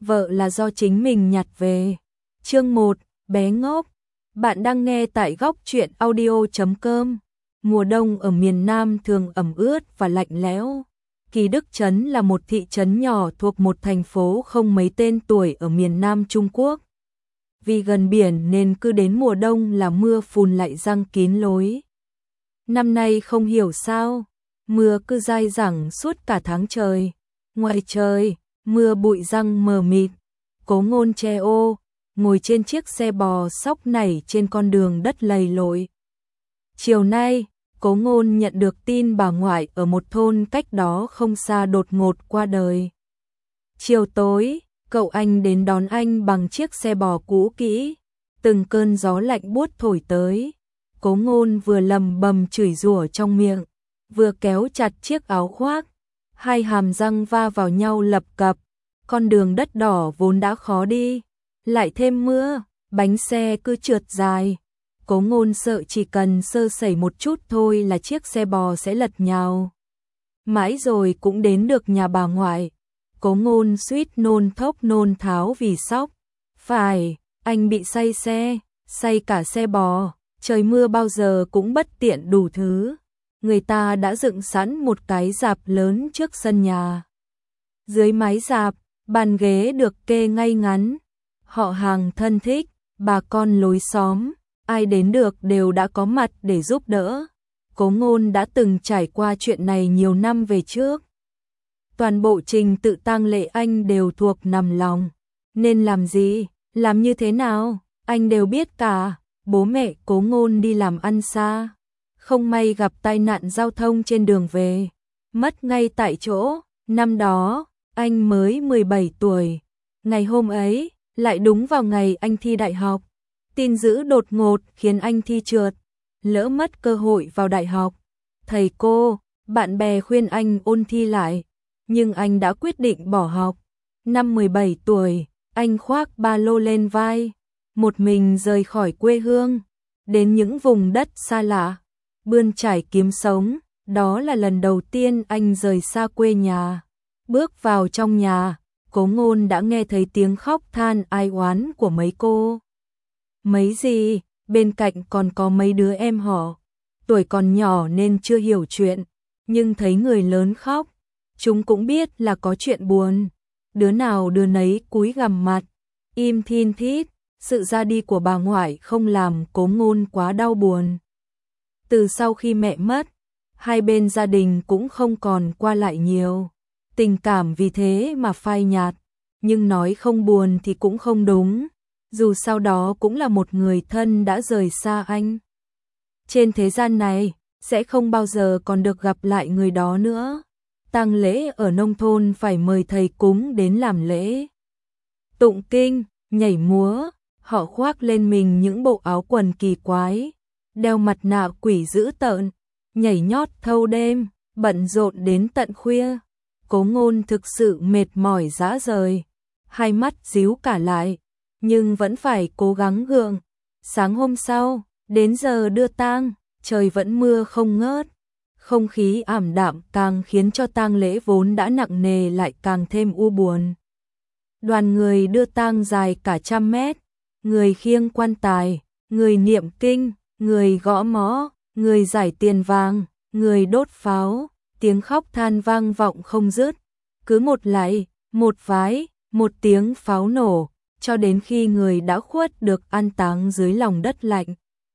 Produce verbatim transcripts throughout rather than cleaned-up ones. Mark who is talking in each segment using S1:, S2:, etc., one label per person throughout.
S1: vợ là do chính mình nhặt về. Chương một, bé ngốc. Bạn đang nghe tại góc truyện audio chấm com. Mùa đông ở miền Nam thường ẩm ướt và lạnh lẽo. Kỳ Đức Trấn là một thị trấn nhỏ thuộc một thành phố không mấy tên tuổi ở miền Nam Trung Quốc. Vì gần biển nên cứ đến mùa đông là mưa phùn lại giăng kín lối. Năm nay không hiểu sao, mưa cứ dai dẳng suốt cả tháng trời. Ngoài trời, mưa bụi giăng mờ mịt. Cố Ngôn che ô, ngồi trên chiếc xe bò xóc nảy trên con đường đất lầy lội. Chiều nay, Cố Ngôn nhận được tin bà ngoại ở một thôn cách đó không xa đột ngột qua đời. Chiều tối, cậu anh đến đón anh bằng chiếc xe bò cũ kỹ. Từng cơn gió lạnh buốt thổi tới. Cố Ngôn vừa lầm bầm chửi rủa trong miệng, vừa kéo chặt chiếc áo khoác. Hai hàm răng va vào nhau lập cập. Con đường đất đỏ vốn đã khó đi, lại thêm mưa, bánh xe cứ trượt dài. Cố Ngôn sợ chỉ cần sơ sẩy một chút thôi là chiếc xe bò sẽ lật nhào. Mãi rồi cũng đến được nhà bà ngoại. Cố Ngôn suýt nôn thốc nôn tháo vì sốc. Phải, anh bị say xe, say cả xe bò, trời mưa bao giờ cũng bất tiện đủ thứ. Người ta đã dựng sẵn một cái rạp lớn trước sân nhà. Dưới mái rạp, bàn ghế được kê ngay ngắn. Họ hàng thân thích, bà con lối xóm, ai đến được đều đã có mặt để giúp đỡ. Cố Ngôn đã từng trải qua chuyện này nhiều năm về trước. Toàn bộ trình tự tang lễ anh đều thuộc nằm lòng. Nên làm gì, làm như thế nào, anh đều biết cả. Bố mẹ Cố Ngôn đi làm ăn xa, không may gặp tai nạn giao thông trên đường về, mất ngay tại chỗ. Năm đó, anh mới mười bảy tuổi. Ngày hôm ấy, lại đúng vào ngày anh thi đại học. Tin dữ đột ngột khiến anh thi trượt, lỡ mất cơ hội vào đại học. Thầy cô, bạn bè khuyên anh ôn thi lại, nhưng anh đã quyết định bỏ học. Năm mười bảy tuổi, anh khoác ba lô lên vai, một mình rời khỏi quê hương, đến những vùng đất xa lạ, bươn trải kiếm sống. Đó là lần đầu tiên anh rời xa quê nhà. Bước vào trong nhà, Cố Ngôn đã nghe thấy tiếng khóc than ai oán của mấy cô. Mấy gì, bên cạnh còn có mấy đứa em họ. Tuổi còn nhỏ nên chưa hiểu chuyện, nhưng thấy người lớn khóc, chúng cũng biết là có chuyện buồn. Đứa nào đứa nấy cúi gằm mặt, im thin thít. Sự ra đi của bà ngoại không làm Cố Ngôn quá đau buồn. Từ sau khi mẹ mất, hai bên gia đình cũng không còn qua lại nhiều. Tình cảm vì thế mà phai nhạt, nhưng nói không buồn thì cũng không đúng. Dù sau đó cũng là một người thân đã rời xa anh. Trên thế gian này, sẽ không bao giờ còn được gặp lại người đó nữa. Tang lễ ở nông thôn phải mời thầy cúng đến làm lễ. Tụng kinh, nhảy múa, họ khoác lên mình những bộ áo quần kỳ quái, đeo mặt nạ quỷ dữ tợn, nhảy nhót thâu đêm, bận rộn đến tận khuya. Cố Ngôn thực sự mệt mỏi rã rời, hai mắt díu cả lại, nhưng vẫn phải cố gắng gượng. Sáng hôm sau, đến giờ đưa tang, trời vẫn mưa không ngớt. Không khí ảm đạm càng khiến cho tang lễ vốn đã nặng nề lại càng thêm u buồn. Đoàn người đưa tang dài cả trăm mét, người khiêng quan tài, người niệm kinh, người gõ mõ, người giải tiền vàng, người đốt pháo, tiếng khóc than vang vọng không dứt. Cứ một lạy, một vái, một tiếng pháo nổ, cho đến khi người đã khuất được an táng dưới lòng đất lạnh.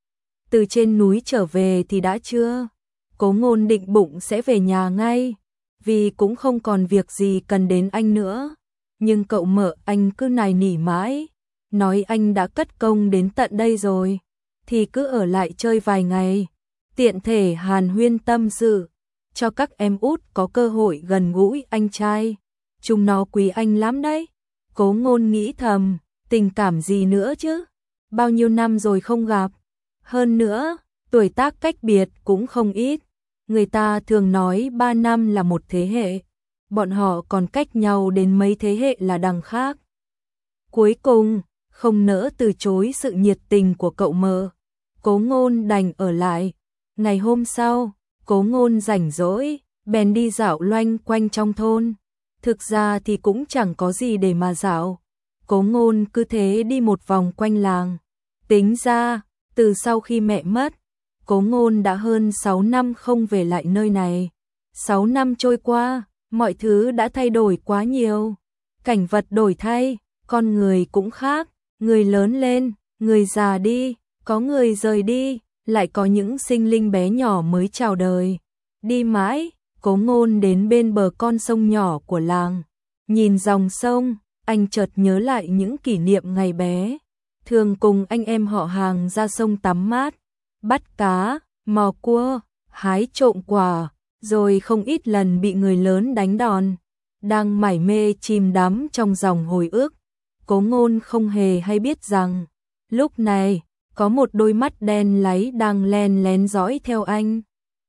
S1: Từ trên núi trở về thì đã trưa. Cố Ngôn định bụng sẽ về nhà ngay, vì cũng không còn việc gì cần đến anh nữa. Nhưng cậu mợ anh cứ nài nỉ mãi, nói anh đã cất công đến tận đây rồi, thì cứ ở lại chơi vài ngày, tiện thể hàn huyên tâm sự, cho các em út có cơ hội gần gũi anh trai. Chúng nó quý anh lắm đấy. Cố Ngôn nghĩ thầm, tình cảm gì nữa chứ, bao nhiêu năm rồi không gặp. Hơn nữa, tuổi tác cách biệt cũng không ít. Người ta thường nói ba năm là một thế hệ, bọn họ còn cách nhau đến mấy thế hệ là đằng khác. Cuối cùng, không nỡ từ chối sự nhiệt tình của cậu mợ, Cố Ngôn đành ở lại. Ngày hôm sau, Cố Ngôn rảnh rỗi, bèn đi dạo loanh quanh trong thôn. Thực ra thì cũng chẳng có gì để mà dạo. Cố Ngôn cứ thế đi một vòng quanh làng. Tính ra, từ sau khi mẹ mất, Cố Ngôn đã hơn sáu năm không về lại nơi này. sáu năm trôi qua, mọi thứ đã thay đổi quá nhiều. Cảnh vật đổi thay, con người cũng khác, người lớn lên, người già đi, có người rời đi, lại có những sinh linh bé nhỏ mới chào đời. Đi mãi, Cố Ngôn đến bên bờ con sông nhỏ của làng. Nhìn dòng sông, anh chợt nhớ lại những kỷ niệm ngày bé. Thường cùng anh em họ hàng ra sông tắm mát, bắt cá, mò cua, hái trộm quả, rồi không ít lần bị người lớn đánh đòn. Đang mải mê chìm đắm trong dòng hồi ức, Cố Ngôn không hề hay biết rằng, lúc này, có một đôi mắt đen láy đang len lén dõi theo anh.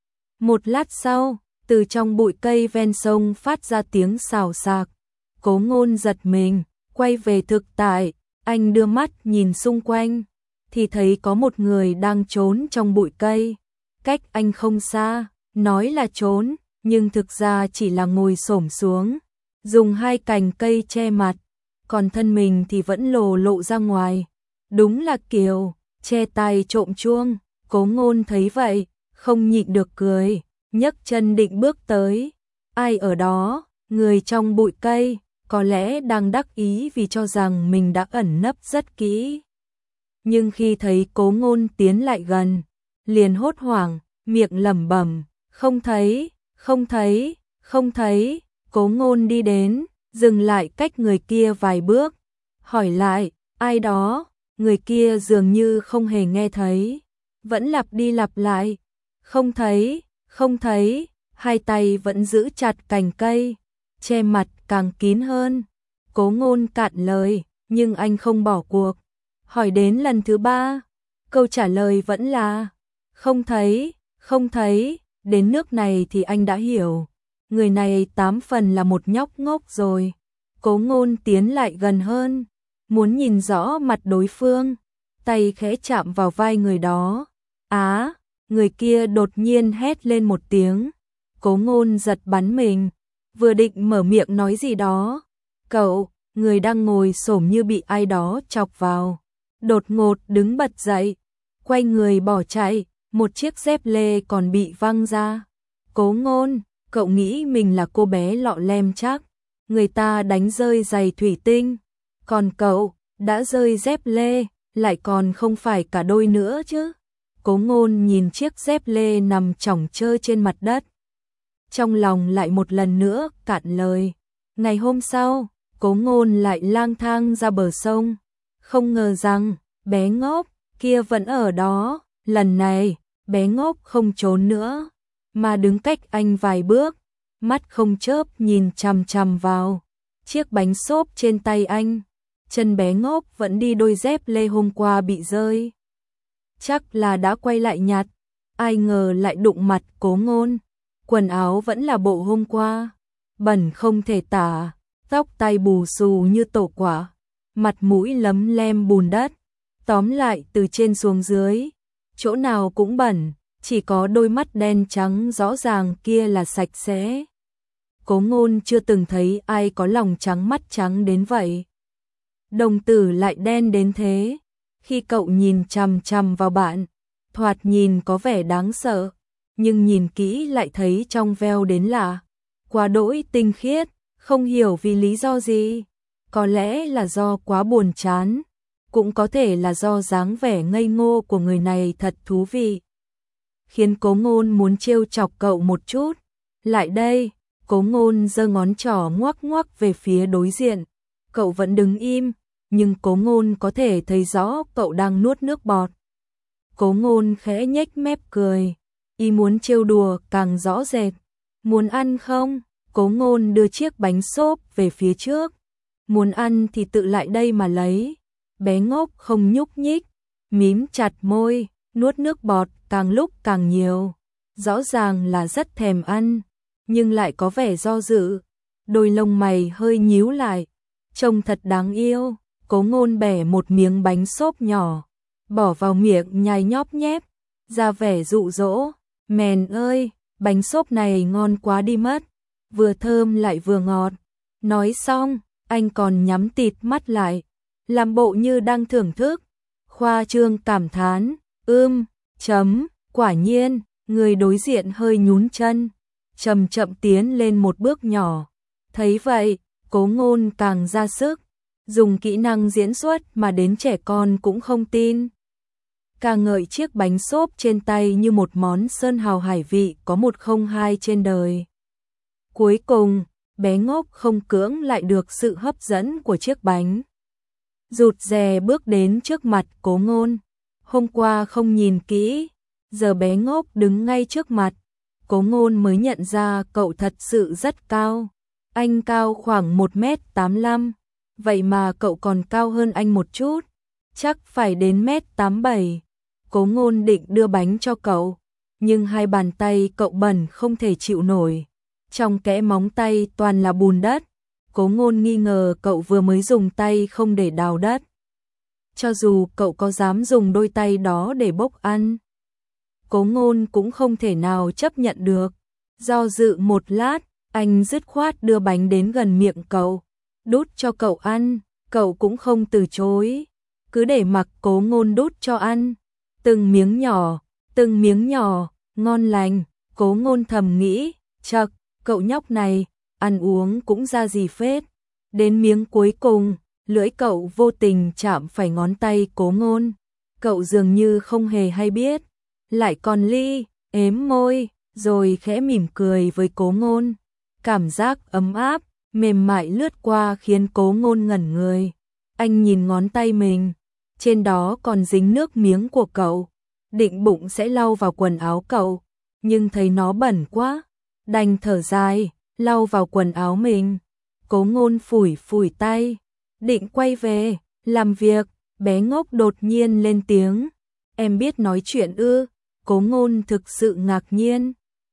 S1: Một lát sau, từ trong bụi cây ven sông phát ra tiếng xào xạc. Cố Ngôn giật mình, quay về thực tại, anh đưa mắt nhìn xung quanh, thì thấy có một người đang trốn trong bụi cây. Cách anh không xa, nói là trốn, nhưng thực ra chỉ là ngồi xổm xuống, dùng hai cành cây che mặt, còn thân mình thì vẫn lồ lộ ra ngoài. Đúng là Kiều, che tay trộm chuông. Cố Ngôn thấy vậy, không nhịn được cười, nhấc chân định bước tới. Ai ở đó, người trong bụi cây, có lẽ đang đắc ý vì cho rằng mình đã ẩn nấp rất kỹ. Nhưng khi thấy Cố Ngôn tiến lại gần, liền hốt hoảng, miệng lẩm bẩm, không thấy, không thấy, không thấy. Cố Ngôn đi đến, dừng lại cách người kia vài bước, hỏi lại, ai đó? Người kia dường như không hề nghe thấy, vẫn lặp đi lặp lại, không thấy, không thấy, hai tay vẫn giữ chặt cành cây, che mặt càng kín hơn. Cố Ngôn cạn lời, nhưng anh không bỏ cuộc. Hỏi đến lần thứ ba, câu trả lời vẫn là không thấy, không thấy. Đến nước này thì anh đã hiểu, người này tám phần là một nhóc ngốc rồi. Cố Ngôn tiến lại gần hơn, muốn nhìn rõ mặt đối phương, tay khẽ chạm vào vai người đó. Á, người kia đột nhiên hét lên một tiếng. Cố Ngôn giật bắn mình, vừa định mở miệng nói gì đó. Cậu, người đang ngồi xổm như bị ai đó chọc vào, đột ngột đứng bật dậy, quay người bỏ chạy, một chiếc dép lê còn bị văng ra. Cố Ngôn, cậu nghĩ mình là cô bé lọ lem chắc, người ta đánh rơi giày thủy tinh, còn cậu đã rơi dép lê, lại còn không phải cả đôi nữa chứ. Cố Ngôn nhìn chiếc dép lê nằm chỏng chơ trên mặt đất, trong lòng lại một lần nữa cạn lời. Ngày hôm sau, Cố Ngôn lại lang thang ra bờ sông, không ngờ rằng bé ngốc kia vẫn ở đó. Lần này, bé ngốc không trốn nữa, mà đứng cách anh vài bước, mắt không chớp nhìn chằm chằm vào chiếc bánh xốp trên tay anh. Chân bé ngốc vẫn đi đôi dép lê hôm qua bị rơi, chắc là đã quay lại nhặt. Ai ngờ lại đụng mặt Cố Ngôn, quần áo vẫn là bộ hôm qua, bẩn không thể tả, tóc tai bù xù như tổ quả, mặt mũi lấm lem bùn đất. Tóm lại từ trên xuống dưới, chỗ nào cũng bẩn, chỉ có đôi mắt đen trắng rõ ràng kia là sạch sẽ. Cố Ngôn chưa từng thấy ai có lòng trắng mắt trắng đến vậy, đồng tử lại đen đến thế. Khi cậu nhìn chằm chằm vào bạn, thoạt nhìn có vẻ đáng sợ, nhưng nhìn kỹ lại thấy trong veo đến lạ, quá đỗi tinh khiết. Không hiểu vì lý do gì, có lẽ là do quá buồn chán, cũng có thể là do dáng vẻ ngây ngô của người này thật thú vị, khiến Cố Ngôn muốn trêu chọc cậu một chút. Lại đây, Cố Ngôn giơ ngón trỏ ngoắc ngoắc về phía đối diện. Cậu vẫn đứng im, nhưng Cố Ngôn có thể thấy rõ cậu đang nuốt nước bọt. Cố Ngôn khẽ nhếch mép cười, ý muốn trêu đùa càng rõ rệt. Muốn ăn không? Cố Ngôn đưa chiếc bánh xốp về phía trước. Muốn ăn thì tự lại đây mà lấy. Bé ngốc không nhúc nhích, mím chặt môi, nuốt nước bọt càng lúc càng nhiều. Rõ ràng là rất thèm ăn, nhưng lại có vẻ do dự. Đôi lông mày hơi nhíu lại, trông thật đáng yêu. Cố Ngôn bẻ một miếng bánh xốp nhỏ, bỏ vào miệng nhai nhóp nhép, ra vẻ dụ dỗ. Mèn ơi, bánh xốp này ngon quá đi mất, vừa thơm lại vừa ngọt. Nói xong, anh còn nhắm tịt mắt lại, làm bộ như đang thưởng thức, khoa trương cảm thán, ưm, chấm, quả nhiên, người đối diện hơi nhún chân, chậm chậm tiến lên một bước nhỏ. Thấy vậy, Cố Ngôn càng ra sức, dùng kỹ năng diễn xuất mà đến trẻ con cũng không tin. Ca ngợi chiếc bánh xốp trên tay như một món sơn hào hải vị có một không hai trên đời. Cuối cùng, bé ngốc không cưỡng lại được sự hấp dẫn của chiếc bánh. Rụt rè bước đến trước mặt Cố Ngôn. Hôm qua không nhìn kỹ, giờ bé ngốc đứng ngay trước mặt. Cố Ngôn mới nhận ra cậu thật sự rất cao. Anh cao khoảng một mét tám mươi lăm, vậy mà cậu còn cao hơn anh một chút, chắc phải đến mét tám mươi bảy. Cố Ngôn định đưa bánh cho cậu, nhưng hai bàn tay cậu bẩn không thể chịu nổi. Trong kẽ móng tay toàn là bùn đất. Cố Ngôn nghi ngờ cậu vừa mới dùng tay không để đào đất. Cho dù cậu có dám dùng đôi tay đó để bốc ăn, Cố Ngôn cũng không thể nào chấp nhận được. Do dự một lát, anh dứt khoát đưa bánh đến gần miệng cậu, đút cho cậu ăn. Cậu cũng không từ chối, cứ để mặc Cố Ngôn đút cho ăn. Từng miếng nhỏ, từng miếng nhỏ, ngon lành. Cố Ngôn thầm nghĩ, chậc, cậu nhóc này, ăn uống cũng ra gì phết. Đến miếng cuối cùng, lưỡi cậu vô tình chạm phải ngón tay Cố Ngôn. Cậu dường như không hề hay biết, lại còn li, ếm môi, rồi khẽ mỉm cười với Cố Ngôn. Cảm giác ấm áp, mềm mại lướt qua khiến Cố Ngôn ngẩn người. Anh nhìn ngón tay mình, trên đó còn dính nước miếng của cậu. Định bụng sẽ lau vào quần áo cậu, nhưng thấy nó bẩn quá, đành thở dài, lau vào quần áo mình. Cố Ngôn phủi phủi tay, định quay về, làm việc. Bé ngốc đột nhiên lên tiếng, em biết nói chuyện ư? Cố Ngôn thực sự ngạc nhiên.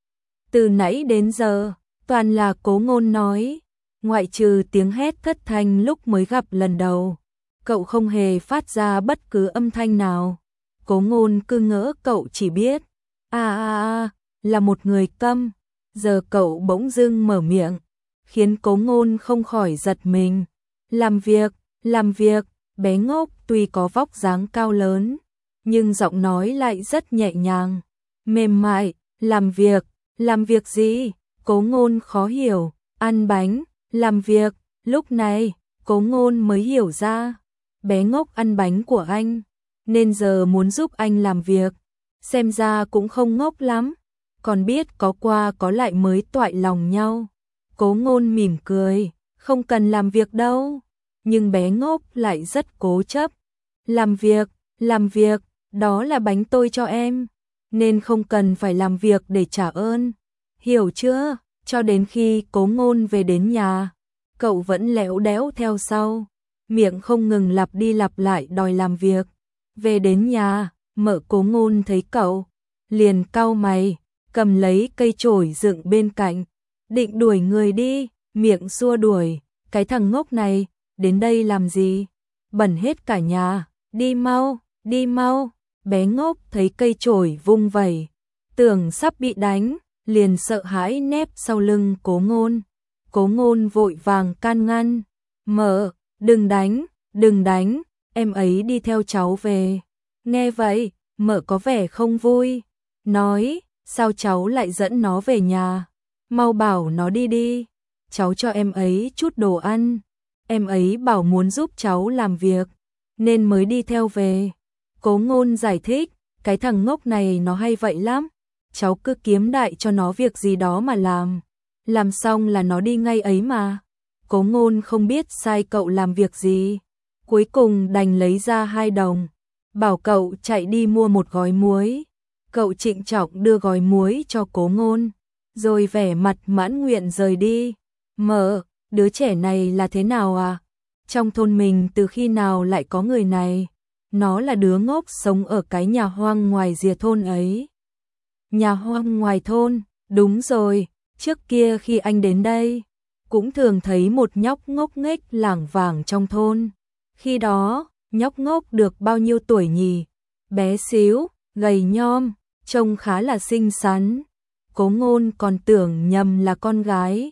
S1: Từ nãy đến giờ, toàn là Cố Ngôn nói, ngoại trừ tiếng hét thất thanh lúc mới gặp lần đầu, cậu không hề phát ra bất cứ âm thanh nào. Cố Ngôn cứ ngỡ cậu chỉ biết a a a là một người câm. Giờ cậu bỗng dưng mở miệng, khiến Cố Ngôn không khỏi giật mình. Làm việc, làm việc. Bé ngốc tuy có vóc dáng cao lớn, nhưng giọng nói lại rất nhẹ nhàng, mềm mại. Làm việc, làm việc gì? Cố Ngôn khó hiểu. Ăn bánh, làm việc. Lúc này, Cố Ngôn mới hiểu ra, bé ngốc ăn bánh của anh, nên giờ muốn giúp anh làm việc. Xem ra cũng không ngốc lắm, còn biết có qua có lại mới toại lòng nhau. Cố Ngôn mỉm cười, không cần làm việc đâu. Nhưng bé ngốc lại rất cố chấp. Làm việc, làm việc, đó là bánh tôi cho em, nên không cần phải làm việc để trả ơn. Hiểu chưa? Cho đến khi Cố Ngôn về đến nhà, cậu vẫn lẽo đẽo theo sau, miệng không ngừng lặp đi lặp lại đòi làm việc. Về đến nhà, mợ Cố Ngôn thấy cậu, liền cau mày, cầm lấy cây chổi dựng bên cạnh, định đuổi người đi, miệng xua đuổi, cái thằng ngốc này, đến đây làm gì? Bẩn hết cả nhà, đi mau, đi mau. Bé ngốc thấy cây chổi vung vẩy, tưởng sắp bị đánh, liền sợ hãi nép sau lưng Cố Ngôn. Cố Ngôn vội vàng can ngăn, mợ, đừng đánh, đừng đánh, em ấy đi theo cháu về. Nghe vậy, mợ có vẻ không vui, nói, sao cháu lại dẫn nó về nhà? Mau bảo nó đi đi, cháu cho em ấy chút đồ ăn. Em ấy bảo muốn giúp cháu làm việc, nên mới đi theo về. Cố Ngôn giải thích, cái thằng ngốc này nó hay vậy lắm. Cháu cứ kiếm đại cho nó việc gì đó mà làm. Làm xong là nó đi ngay ấy mà. Cố Ngôn không biết sai cậu làm việc gì. Cuối cùng đành lấy ra hai đồng, bảo cậu chạy đi mua một gói muối. Cậu trịnh trọng đưa gói muối cho Cố Ngôn, rồi vẻ mặt mãn nguyện rời đi. Mợ, đứa trẻ này là thế nào à? Trong thôn mình từ khi nào lại có người này? Nó là đứa ngốc sống ở cái nhà hoang ngoài rìa thôn ấy. Nhà hoang ngoài thôn, đúng rồi, trước kia khi anh đến đây, cũng thường thấy một nhóc ngốc nghếch lảng vảng trong thôn. Khi đó, nhóc ngốc được bao nhiêu tuổi nhỉ? Bé xíu, gầy nhom, trông khá là xinh xắn. Cố Ngôn còn tưởng nhầm là con gái.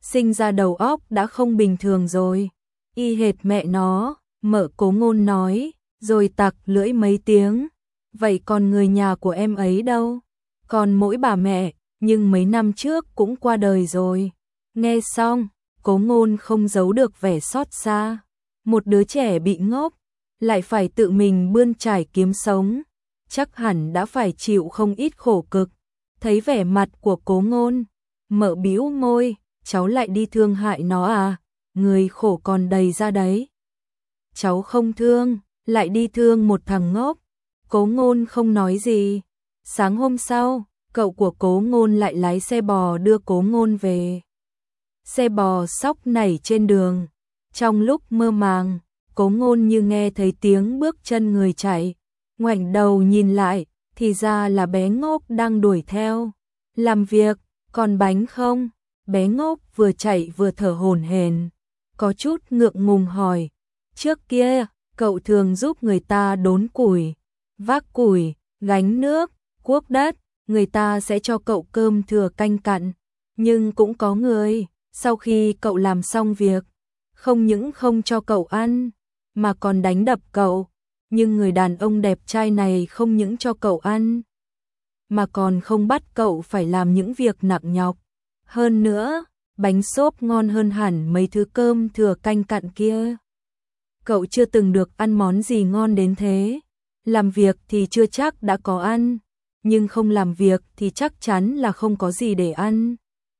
S1: sinh ra đầu óc đã không bình thường rồi. Y hệt mẹ nó, Mợ Cố Ngôn nói, rồi tặc lưỡi mấy tiếng. Vậy còn người nhà của em ấy đâu? Còn mỗi bà mẹ, nhưng mấy năm trước cũng qua đời rồi. Nghe xong, Cố Ngôn không giấu được vẻ xót xa. Một đứa trẻ bị ngốc, lại phải tự mình bươn trải kiếm sống, chắc hẳn đã phải chịu không ít khổ cực. Thấy vẻ mặt của Cố Ngôn, Mợ bĩu môi, cháu lại đi thương hại nó à? Người khổ còn đầy ra đấy. Cháu không thương, lại đi thương một thằng ngốc. Cố Ngôn không nói gì. Sáng hôm sau, cậu của Cố Ngôn lại lái xe bò đưa Cố Ngôn về. Xe bò xóc nảy trên đường. Trong lúc mơ màng, Cố Ngôn như nghe thấy tiếng bước chân người chạy. Ngoảnh đầu nhìn lại, thì ra là bé Ngốc đang đuổi theo. Làm việc, còn bánh không? Bé Ngốc vừa chạy vừa thở hổn hển, có chút ngượng ngùng hỏi. Trước kia, cậu thường giúp người ta đốn củi, vác củi, gánh nước, cuốc đất, người ta sẽ cho cậu cơm thừa canh cặn. Nhưng cũng có người, sau khi cậu làm xong việc, không những không cho cậu ăn, mà còn đánh đập cậu. Nhưng người đàn ông đẹp trai này không những cho cậu ăn, mà còn không bắt cậu phải làm những việc nặng nhọc. Hơn nữa, bánh xốp ngon hơn hẳn mấy thứ cơm thừa canh cặn kia. Cậu chưa từng được ăn món gì ngon đến thế. Làm việc thì chưa chắc đã có ăn, nhưng không làm việc thì chắc chắn là không có gì để ăn.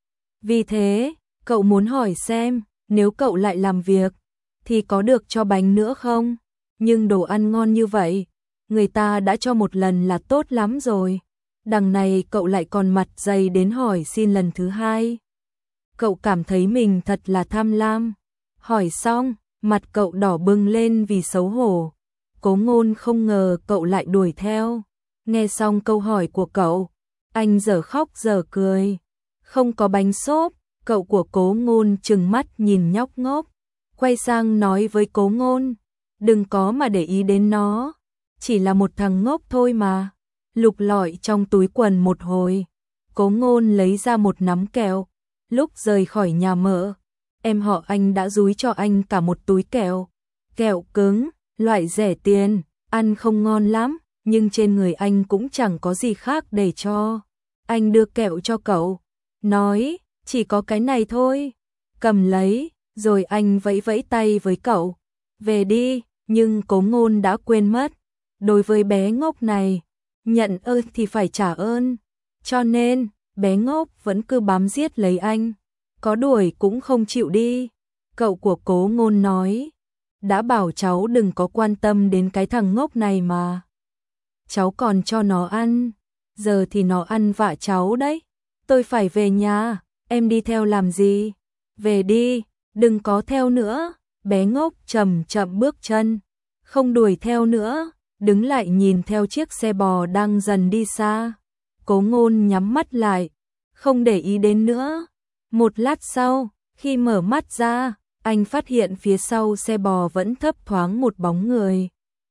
S1: Vì thế, cậu muốn hỏi xem, nếu cậu lại làm việc, thì có được cho bánh nữa không? Nhưng đồ ăn ngon như vậy, người ta đã cho một lần là tốt lắm rồi. Đằng này cậu lại còn mặt dày đến hỏi xin lần thứ hai. Cậu cảm thấy mình thật là tham lam. Hỏi xong, mặt cậu đỏ bừng lên vì xấu hổ. Cố Ngôn không ngờ cậu lại đuổi theo. Nghe xong câu hỏi của cậu, anh dở khóc dở cười. Không có bánh xốp, cậu của Cố Ngôn trừng mắt nhìn nhóc ngốc. Quay sang nói với Cố Ngôn, đừng có mà để ý đến nó, chỉ là một thằng ngốc thôi mà. Lục lọi trong túi quần một hồi, Cố Ngôn lấy ra một nắm kẹo. Lúc rời khỏi nhà Mợ, em họ anh đã dúi cho anh cả một túi kẹo. Kẹo cứng, loại rẻ tiền, ăn không ngon lắm, nhưng trên người anh cũng chẳng có gì khác để cho. Anh đưa kẹo cho cậu, nói, chỉ có cái này thôi. Cầm lấy, rồi anh vẫy vẫy tay với cậu. Về đi, nhưng Cố Ngôn đã quên mất. Đối với bé ngốc này, nhận ơn thì phải trả ơn. Cho nên, bé ngốc vẫn cứ bám giết lấy anh. Có đuổi cũng không chịu đi. Cậu của Cố Ngôn nói, đã bảo cháu đừng có quan tâm đến cái thằng ngốc này mà. Cháu còn cho nó ăn, giờ thì nó ăn vạ cháu đấy. Tôi phải về nhà, em đi theo làm gì? Về đi, đừng có theo nữa. Bé ngốc chậm chậm bước chân, không đuổi theo nữa, đứng lại nhìn theo chiếc xe bò đang dần đi xa. Cố Ngôn nhắm mắt lại, không để ý đến nữa. Một lát sau, khi mở mắt ra, anh phát hiện phía sau xe bò vẫn thấp thoáng một bóng người.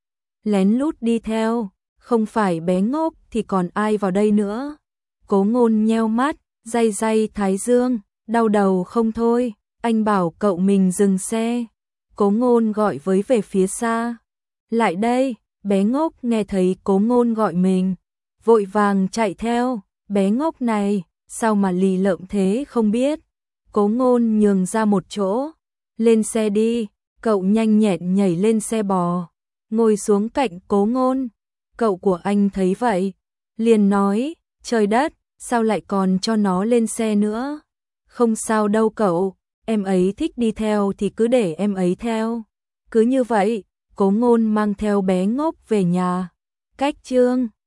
S1: Lén lút đi theo, không phải bé ngốc thì còn ai vào đây nữa. Cố Ngôn nheo mắt, day day thái dương, đau đầu không thôi. Anh bảo cậu mình dừng xe. Cố Ngôn gọi với về phía xa. Lại đây, bé ngốc nghe thấy Cố Ngôn gọi mình, vội vàng chạy theo. Bé ngốc này, sao mà lì lợm thế không biết. Cố Ngôn nhường ra một chỗ. Lên xe đi, cậu nhanh nhẹn nhảy lên xe bò, ngồi xuống cạnh Cố Ngôn. Cậu của anh thấy vậy, liền nói, trời đất, sao lại còn cho nó lên xe nữa. Không sao đâu cậu, em ấy thích đi theo thì cứ để em ấy theo. Cứ như vậy, Cố Ngôn mang theo bé ngốc về nhà. Cách chương